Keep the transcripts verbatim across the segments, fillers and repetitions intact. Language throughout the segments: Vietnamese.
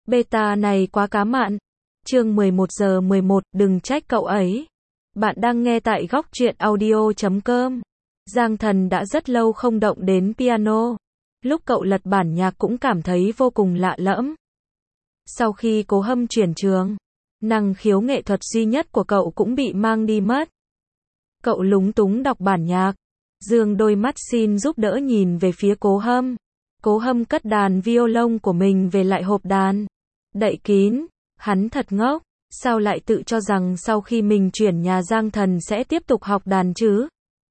Beta này quá cá mặn. Chương mười một giờ mười một, đừng trách cậu ấy. Bạn đang nghe tại góc truyện audio chấm com. Giang Thần đã rất lâu không động đến piano. Lúc cậu lật bản nhạc cũng cảm thấy vô cùng lạ lẫm. Sau khi Cố Hâm chuyển trường, năng khiếu nghệ thuật duy nhất của cậu cũng bị mang đi mất. Cậu lúng túng đọc bản nhạc, dương đôi mắt xin giúp đỡ nhìn về phía Cố Hâm. Cố Hâm cất đàn violon của mình về lại hộp đàn, đậy kín. Hắn thật ngốc, sao lại tự cho rằng sau khi mình chuyển nhà Giang Thần sẽ tiếp tục học đàn chứ?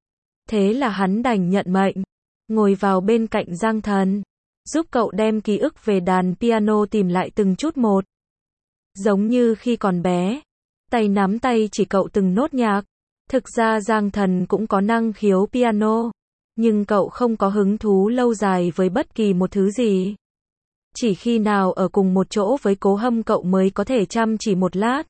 Thế là hắn đành nhận mệnh, ngồi vào bên cạnh Giang Thần, giúp cậu đem ký ức về đàn piano tìm lại từng chút một. Giống như khi còn bé, tay nắm tay chỉ cậu từng nốt nhạc. Thực ra Giang Thần cũng có năng khiếu piano, nhưng cậu không có hứng thú lâu dài với bất kỳ một thứ gì. Chỉ khi nào ở cùng một chỗ với Cố Hâm cậu mới có thể chăm chỉ một lát.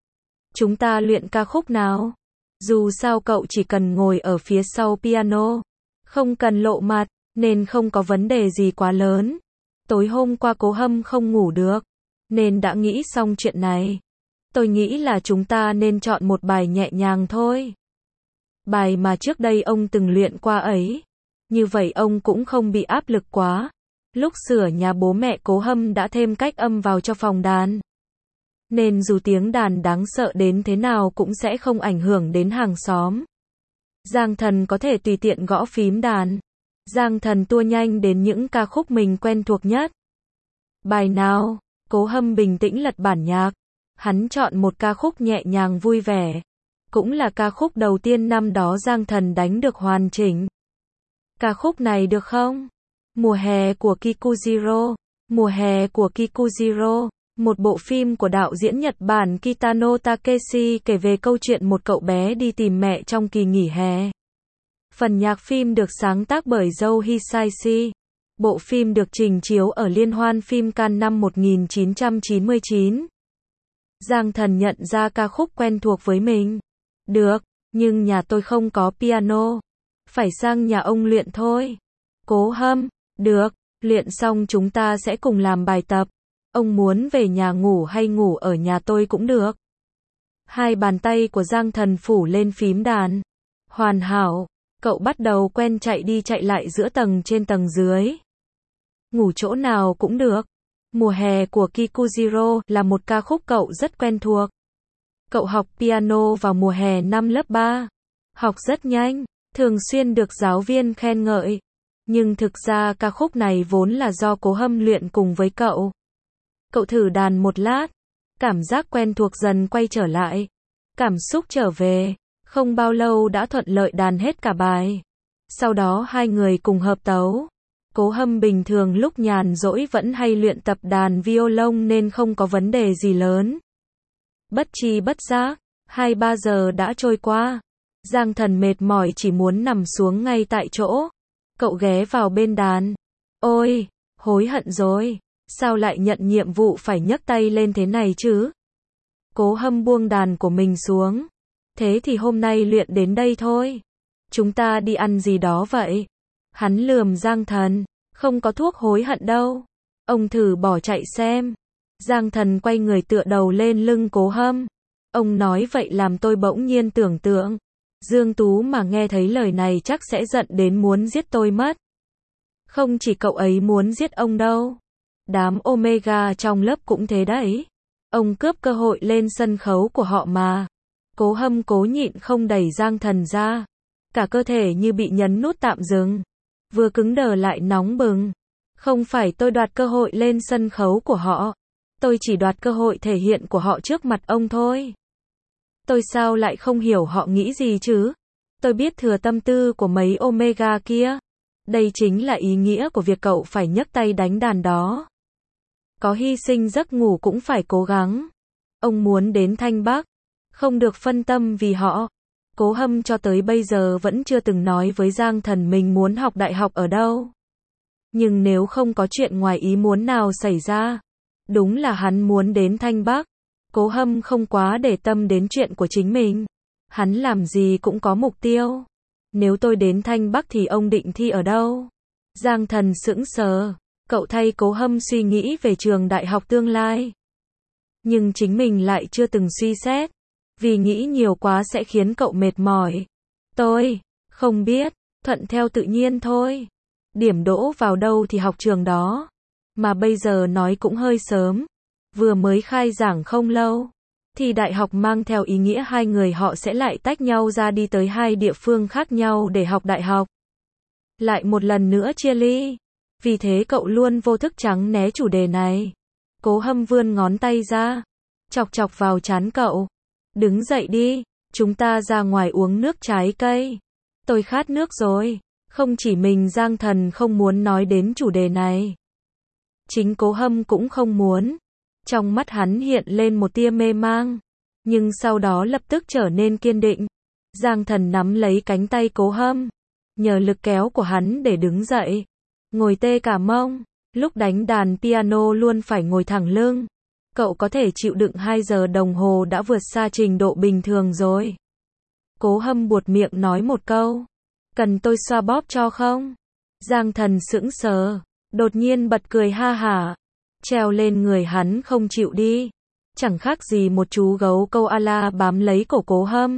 Chúng ta luyện ca khúc nào? Dù sao cậu chỉ cần ngồi ở phía sau piano, không cần lộ mặt, nên không có vấn đề gì quá lớn. Tối hôm qua Cố Hâm không ngủ được, nên đã nghĩ xong chuyện này. Tôi nghĩ là chúng ta nên chọn một bài nhẹ nhàng thôi. Bài mà trước đây ông từng luyện qua ấy. Như vậy ông cũng không bị áp lực quá. Lúc sửa nhà bố mẹ Cố Hâm đã thêm cách âm vào cho phòng đàn. Nên dù tiếng đàn đáng sợ đến thế nào cũng sẽ không ảnh hưởng đến hàng xóm. Giang Thần có thể tùy tiện gõ phím đàn. Giang Thần tua nhanh đến những ca khúc mình quen thuộc nhất. Bài nào? Cố Hâm bình tĩnh lật bản nhạc. Hắn chọn một ca khúc nhẹ nhàng vui vẻ. Cũng là ca khúc đầu tiên năm đó Giang Thần đánh được hoàn chỉnh. Ca khúc này được không? Mùa hè của Kikujiro. Mùa hè của Kikujiro, một bộ phim của đạo diễn Nhật Bản Kitano Takeshi kể về câu chuyện một cậu bé đi tìm mẹ trong kỳ nghỉ hè. Phần nhạc phim được sáng tác bởi Joe Hisaishi. Bộ phim được trình chiếu ở Liên hoan phim Cannes năm một nghìn chín trăm chín mươi chín. Giang Thần nhận ra ca khúc quen thuộc với mình. Được, nhưng nhà tôi không có piano. Phải sang nhà ông luyện thôi. Cố Hâm, được, luyện xong chúng ta sẽ cùng làm bài tập. Ông muốn về nhà ngủ hay ngủ ở nhà tôi cũng được. Hai bàn tay của Giang Thần phủ lên phím đàn. Hoàn hảo, cậu bắt đầu quen chạy đi chạy lại giữa tầng trên tầng dưới. Ngủ chỗ nào cũng được. Mùa hè của Kikujiro là một ca khúc cậu rất quen thuộc. Cậu học piano vào mùa hè năm lớp ba. Học rất nhanh, thường xuyên được giáo viên khen ngợi. Nhưng thực ra ca khúc này vốn là do Cố Hâm luyện cùng với cậu. Cậu thử đàn một lát, cảm giác quen thuộc dần quay trở lại. Cảm xúc trở về, không bao lâu đã thuận lợi đàn hết cả bài. Sau đó hai người cùng hợp tấu. Cố Hâm bình thường lúc nhàn rỗi vẫn hay luyện tập đàn violon nên không có vấn đề gì lớn. Bất tri bất giác, hai ba giờ đã trôi qua. Giang Thần mệt mỏi chỉ muốn nằm xuống ngay tại chỗ. Cậu ghé vào bên đàn. Ôi, hối hận rồi. Sao lại nhận nhiệm vụ phải nhấc tay lên thế này chứ? Cố Hâm buông đàn của mình xuống. Thế thì hôm nay luyện đến đây thôi. Chúng ta đi ăn gì đó vậy? Hắn lườm Giang Thần. Không có thuốc hối hận đâu. Ông thử bỏ chạy xem. Giang Thần quay người tựa đầu lên lưng Cố Hâm. Ông nói vậy làm tôi bỗng nhiên tưởng tượng. Dương Tú mà nghe thấy lời này chắc sẽ giận đến muốn giết tôi mất. Không chỉ cậu ấy muốn giết ông đâu. Đám Omega trong lớp cũng thế đấy. Ông cướp cơ hội lên sân khấu của họ mà. Cố Hâm cố nhịn không đẩy Giang Thần ra. Cả cơ thể như bị nhấn nút tạm dừng. Vừa cứng đờ lại nóng bừng. Không phải tôi đoạt cơ hội lên sân khấu của họ. Tôi chỉ đoạt cơ hội thể hiện của họ trước mặt ông thôi. Tôi sao lại không hiểu họ nghĩ gì chứ? Tôi biết thừa tâm tư của mấy Omega kia. Đây chính là ý nghĩa của việc cậu phải nhấc tay đánh đàn đó. Có hy sinh giấc ngủ cũng phải cố gắng. Ông muốn đến Thanh Bắc. Không được phân tâm vì họ. Cố Hâm cho tới bây giờ vẫn chưa từng nói với Giang Thần mình muốn học đại học ở đâu. Nhưng nếu không có chuyện ngoài ý muốn nào xảy ra, đúng là hắn muốn đến Thanh Bắc. Cố Hâm không quá để tâm đến chuyện của chính mình. Hắn làm gì cũng có mục tiêu. Nếu tôi đến Thanh Bắc thì ông định thi ở đâu? Giang Thần sững sờ. Cậu thay Cố Hâm suy nghĩ về trường đại học tương lai. Nhưng chính mình lại chưa từng suy xét. Vì nghĩ nhiều quá sẽ khiến cậu mệt mỏi. Tôi không biết, thuận theo tự nhiên thôi. Điểm đỗ vào đâu thì học trường đó. Mà bây giờ nói cũng hơi sớm. Vừa mới khai giảng không lâu. Thì đại học mang theo ý nghĩa hai người họ sẽ lại tách nhau ra đi tới hai địa phương khác nhau để học đại học. Lại một lần nữa chia ly. Vì thế cậu luôn vô thức tránh né chủ đề này. Cố Hâm vươn ngón tay ra. Chọc chọc vào trán cậu. Đứng dậy đi. Chúng ta ra ngoài uống nước trái cây. Tôi khát nước rồi. Không chỉ mình Giang Thần không muốn nói đến chủ đề này. Chính Cố Hâm cũng không muốn. Trong mắt hắn hiện lên một tia mê mang. Nhưng sau đó lập tức trở nên kiên định. Giang Thần nắm lấy cánh tay Cố Hâm. Nhờ lực kéo của hắn để đứng dậy. Ngồi tê cả mông. Lúc đánh đàn piano luôn phải ngồi thẳng lưng. Cậu có thể chịu đựng hai giờ đồng hồ đã vượt xa trình độ bình thường rồi. Cố Hâm buột miệng nói một câu. Cần tôi xoa bóp cho không? Giang Thần sững sờ. Đột nhiên bật cười ha hả. Treo lên người hắn không chịu đi. Chẳng khác gì một chú gấu koala bám lấy cổ Cố Hâm.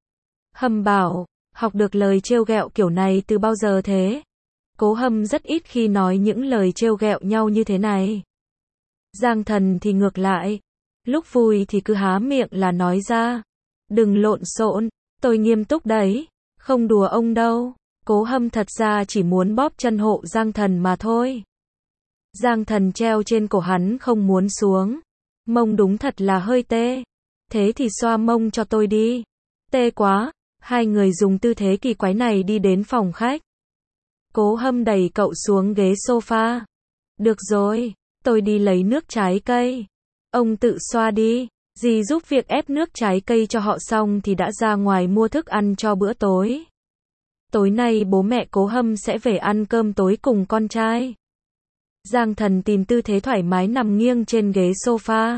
Hâm bảo, học được lời trêu ghẹo kiểu này từ bao giờ thế? Cố Hâm rất ít khi nói những lời trêu ghẹo nhau như thế này. Giang Thần thì ngược lại. Lúc vui thì cứ há miệng là nói ra. Đừng lộn xộn, tôi nghiêm túc đấy. Không đùa ông đâu. Cố Hâm thật ra chỉ muốn bóp chân hộ Giang Thần mà thôi. Giang Thần treo trên cổ hắn không muốn xuống. Mông đúng thật là hơi tê. Thế thì xoa mông cho tôi đi. Tê quá. Hai người dùng tư thế kỳ quái này đi đến phòng khách. Cố Hâm đẩy cậu xuống ghế sofa. Được rồi, tôi đi lấy nước trái cây. Ông tự xoa đi. Dì giúp việc ép nước trái cây cho họ xong thì đã ra ngoài mua thức ăn cho bữa tối. Tối nay bố mẹ Cố Hâm sẽ về ăn cơm tối cùng con trai. Giang Thần tìm tư thế thoải mái nằm nghiêng trên ghế sofa.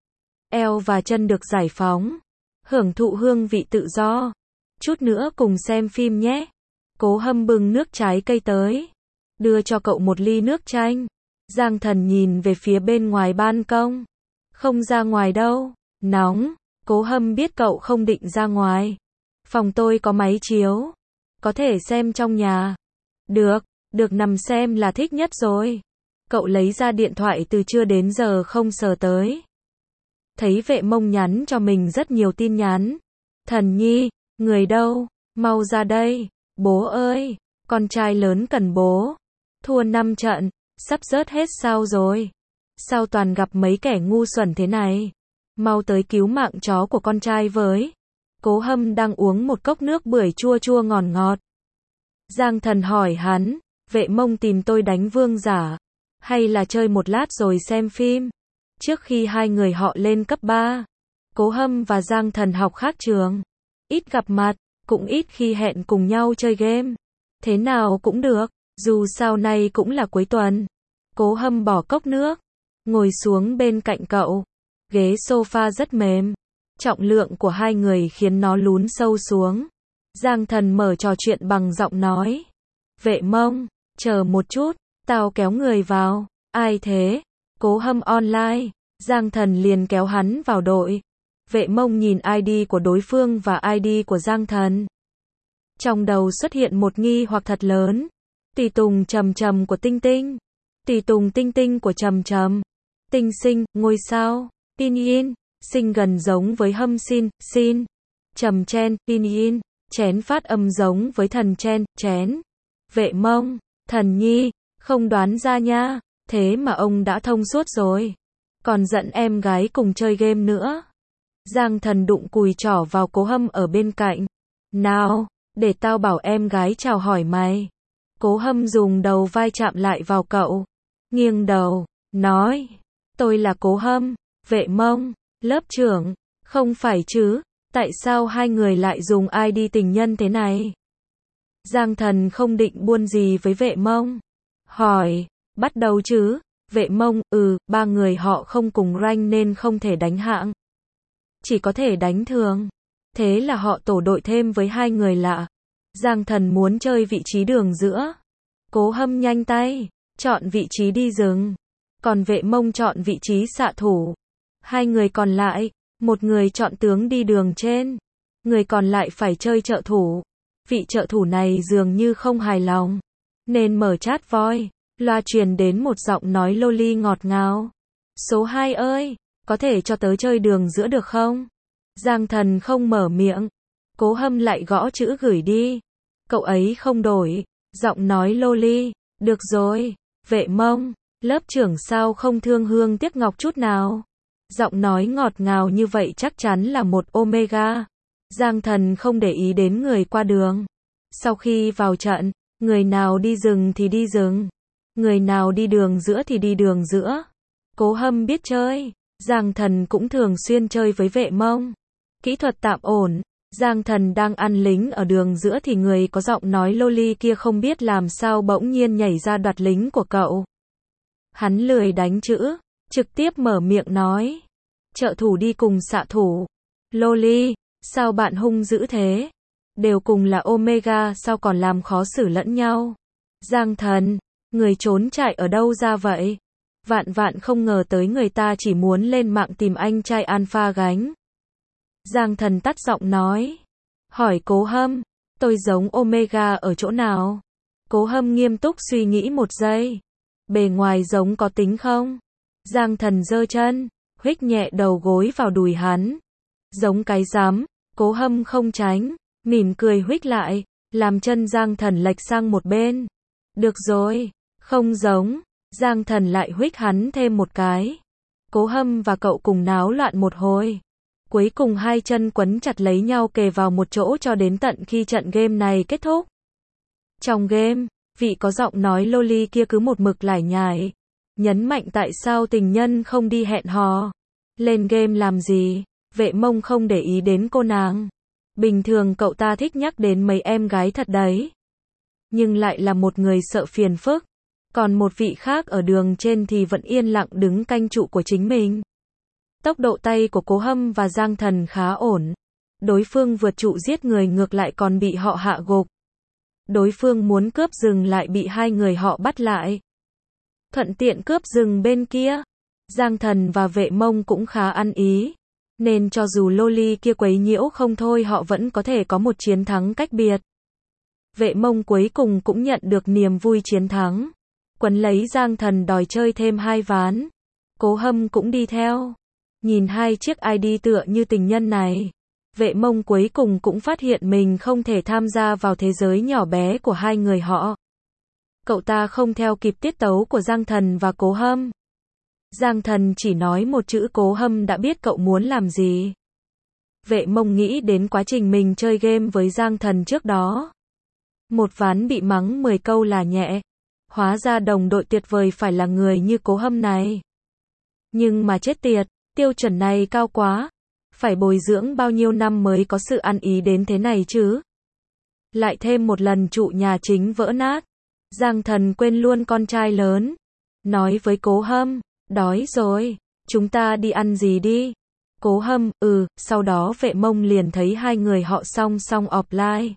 Eo và chân được giải phóng. Hưởng thụ hương vị tự do. Chút nữa cùng xem phim nhé. Cố Hâm bưng nước trái cây tới. Đưa cho cậu một ly nước chanh. Giang Thần nhìn về phía bên ngoài ban công. Không ra ngoài đâu. Nóng. Cố Hâm biết cậu không định ra ngoài. Phòng tôi có máy chiếu. Có thể xem trong nhà. Được. Được nằm xem là thích nhất rồi. Cậu lấy ra điện thoại từ trưa đến giờ không sờ tới. Thấy Vệ Mông nhắn cho mình rất nhiều tin nhắn. Thần Nhi, người đâu? Mau ra đây. Bố ơi, con trai lớn cần bố. Thua năm trận, sắp rớt hết sao rồi? Sao toàn gặp mấy kẻ ngu xuẩn thế này? Mau tới cứu mạng chó của con trai với. Cố Hâm đang uống một cốc nước bưởi chua chua ngọt ngọt. Giang Thần hỏi hắn, Vệ Mông tìm tôi đánh vương giả. Hay là chơi một lát rồi xem phim? Trước khi hai người họ lên cấp ba, Cố Hâm và Giang Thần học khác trường. Ít gặp mặt, cũng ít khi hẹn cùng nhau chơi game. Thế nào cũng được, dù sao nay cũng là cuối tuần. Cố Hâm bỏ cốc nước, ngồi xuống bên cạnh cậu. Ghế sofa rất mềm. Trọng lượng của hai người khiến nó lún sâu xuống. Giang Thần mở trò chuyện bằng giọng nói. Vệ Mông, chờ một chút, tao kéo người vào. Ai thế? Cố Hâm online. Giang Thần liền kéo hắn vào đội. Vệ Mông nhìn i đê của đối phương và i đê của Giang Thần. Trong đầu xuất hiện một nghi hoặc thật lớn. Tỳ tùng trầm trầm của Tinh Tinh. Tỳ tùng Tinh Tinh của trầm trầm. Tinh Sinh, ngôi sao. Pinyin, sinh gần giống với Hâm Xin, Xin. Trầm Chen, Pinyin, chén phát âm giống với thần Chen, chén. Vệ Mông, Thần Nhi, không đoán ra nha. Thế mà ông đã thông suốt rồi. Còn giận em gái cùng chơi game nữa. Giang Thần đụng cùi trỏ vào Cố Hâm ở bên cạnh. Nào, để tao bảo em gái chào hỏi mày. Cố Hâm dùng đầu vai chạm lại vào cậu. Nghiêng đầu, nói. Tôi là Cố Hâm, Vệ Mông, lớp trưởng. Không phải chứ, tại sao hai người lại dùng i đê tình nhân thế này? Giang Thần không định buôn gì với Vệ Mông. Hỏi, bắt đầu chứ? Vệ Mông, ừ, ba người họ không cùng rank nên không thể đánh hạng. Chỉ có thể đánh thường. Thế là họ tổ đội thêm với hai người lạ. Giang Thần muốn chơi vị trí đường giữa. Cố Hâm nhanh tay. chọn vị trí đi rừng. Còn Vệ Mông chọn vị trí xạ thủ. Hai người còn lại, một người chọn tướng đi đường trên. Người còn lại phải chơi trợ thủ. Vị trợ thủ này dường như không hài lòng. Nên mở chat voi. Loa truyền đến một giọng nói loli ngọt ngào. Số hai ơi, có thể cho tớ chơi đường giữa được không? Giang Thần không mở miệng. Cố Hâm lại gõ chữ gửi đi. Cậu ấy không đổi. Giọng nói loli. Được rồi, Vệ Mông. Lớp trưởng sao không thương hương tiếc ngọc chút nào? Giọng nói ngọt ngào như vậy chắc chắn là một Omega. Giang Thần không để ý đến người qua đường. Sau khi vào trận, người nào đi rừng thì đi rừng. Người nào đi đường giữa thì đi đường giữa. Cố Hâm biết chơi. Giang Thần cũng thường xuyên chơi với Vệ Mông. Kỹ thuật tạm ổn. Giang Thần đang ăn lính ở đường giữa thì người có giọng nói loli kia không biết làm sao bỗng nhiên nhảy ra đoạt lính của cậu. Hắn lười đánh chữ, trực tiếp mở miệng nói. Trợ thủ đi cùng xạ thủ. Loli, sao bạn hung dữ thế? Đều cùng là Omega sao còn làm khó xử lẫn nhau? Giang Thần, người trốn chạy ở đâu ra vậy? Vạn vạn không ngờ tới người ta chỉ muốn lên mạng tìm anh trai alpha gánh. Giang Thần tắt giọng nói. Hỏi Cố Hâm, tôi giống Omega ở chỗ nào? Cố Hâm nghiêm túc suy nghĩ một giây. Bề ngoài giống có tính không? Giang Thần giơ chân, huých nhẹ đầu gối vào đùi hắn. Giống cái rắm. Cố Hâm không tránh, mỉm cười huých lại, làm chân Giang Thần lệch sang một bên. Được rồi, không giống. Giang Thần lại huých hắn thêm một cái. Cố Hâm và cậu cùng náo loạn một hồi. Cuối cùng hai chân quấn chặt lấy nhau kề vào một chỗ cho đến tận khi trận game này kết thúc. Trong game, vị có giọng nói loli kia cứ một mực lải nhải. Nhấn mạnh tại sao tình nhân không đi hẹn hò. Lên game làm gì? Vệ Mông không để ý đến cô nàng. Bình thường cậu ta thích nhắc đến mấy em gái thật đấy. Nhưng lại là một người sợ phiền phức. Còn một vị khác ở đường trên thì vẫn yên lặng đứng canh trụ của chính mình. Tốc độ tay của Cố Hâm và Giang Thần khá ổn. Đối phương vượt trụ giết người ngược lại còn bị họ hạ gục. Đối phương muốn cướp rừng lại bị hai người họ bắt lại. Thuận tiện cướp rừng bên kia. Giang Thần và Vệ Mông cũng khá ăn ý. Nên cho dù loli kia quấy nhiễu không thôi họ vẫn có thể có một chiến thắng cách biệt. Vệ Mông cuối cùng cũng nhận được niềm vui chiến thắng. Quấn lấy Giang Thần đòi chơi thêm hai ván. Cố Hâm cũng đi theo. Nhìn hai chiếc i đê tựa như tình nhân này. Vệ Mông cuối cùng cũng phát hiện mình không thể tham gia vào thế giới nhỏ bé của hai người họ. Cậu ta không theo kịp tiết tấu của Giang Thần và Cố Hâm. Giang Thần chỉ nói một chữ Cố Hâm đã biết cậu muốn làm gì. Vệ Mông nghĩ đến quá trình mình chơi game với Giang Thần trước đó. Một ván bị mắng mười câu là nhẹ. Hóa ra đồng đội tuyệt vời phải là người như Cố Hâm này. Nhưng mà chết tiệt, tiêu chuẩn này cao quá. Phải bồi dưỡng bao nhiêu năm mới có sự ăn ý đến thế này chứ? Lại thêm một lần trụ nhà chính vỡ nát. Giang Thần quên luôn con trai lớn. Nói với Cố Hâm, đói rồi, chúng ta đi ăn gì đi? Cố Hâm, ừ, sau đó Vệ Mông liền thấy hai người họ song song offline.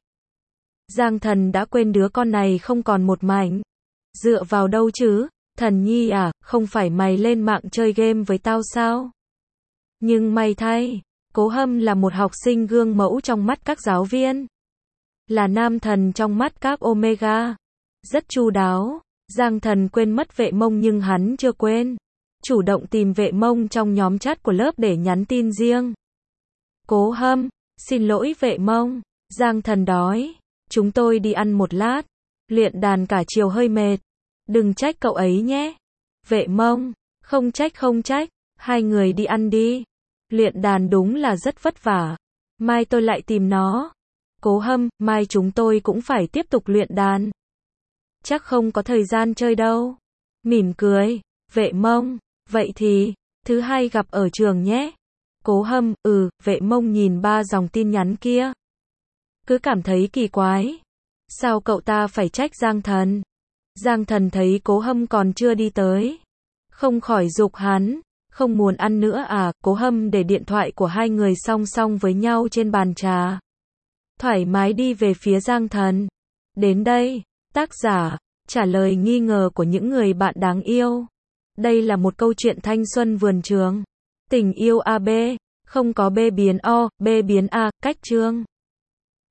Giang Thần đã quên đứa con này không còn một mảnh. Dựa vào đâu chứ? Thần nhi à, không phải mày lên mạng chơi game với tao sao? Nhưng may thay, Cố Hâm là một học sinh gương mẫu trong mắt các giáo viên. Là nam thần trong mắt các Omega. Rất chu đáo. Giang Thần quên mất Vệ Mông nhưng hắn chưa quên. Chủ động tìm Vệ Mông trong nhóm chat của lớp để nhắn tin riêng. Cố Hâm, xin lỗi Vệ Mông. Giang Thần đói. Chúng tôi đi ăn một lát. Luyện đàn cả chiều hơi mệt. Đừng trách cậu ấy nhé. Vệ Mông, không trách không trách. Hai người đi ăn đi. Luyện đàn đúng là rất vất vả. Mai tôi lại tìm nó. Cố Hâm, mai chúng tôi cũng phải tiếp tục luyện đàn. Chắc không có thời gian chơi đâu. Mỉm cười. Vệ Mông, vậy thì, thứ hai gặp ở trường nhé. Cố Hâm, ừ, Vệ Mông nhìn ba dòng tin nhắn kia. Cứ cảm thấy kỳ quái. Sao cậu ta phải trách Giang Thần? Giang Thần thấy Cố Hâm còn chưa đi tới. Không khỏi giục hắn. Không muốn ăn nữa à? Cố Hâm để điện thoại của hai người song song với nhau trên bàn trà. Thoải mái đi về phía Giang Thần. Đến đây, tác giả Trả lời nghi ngờ của những người bạn đáng yêu. Đây là một câu chuyện thanh xuân vườn trường. Tình yêu a bê, không có B biến O, B biến A, cách chương.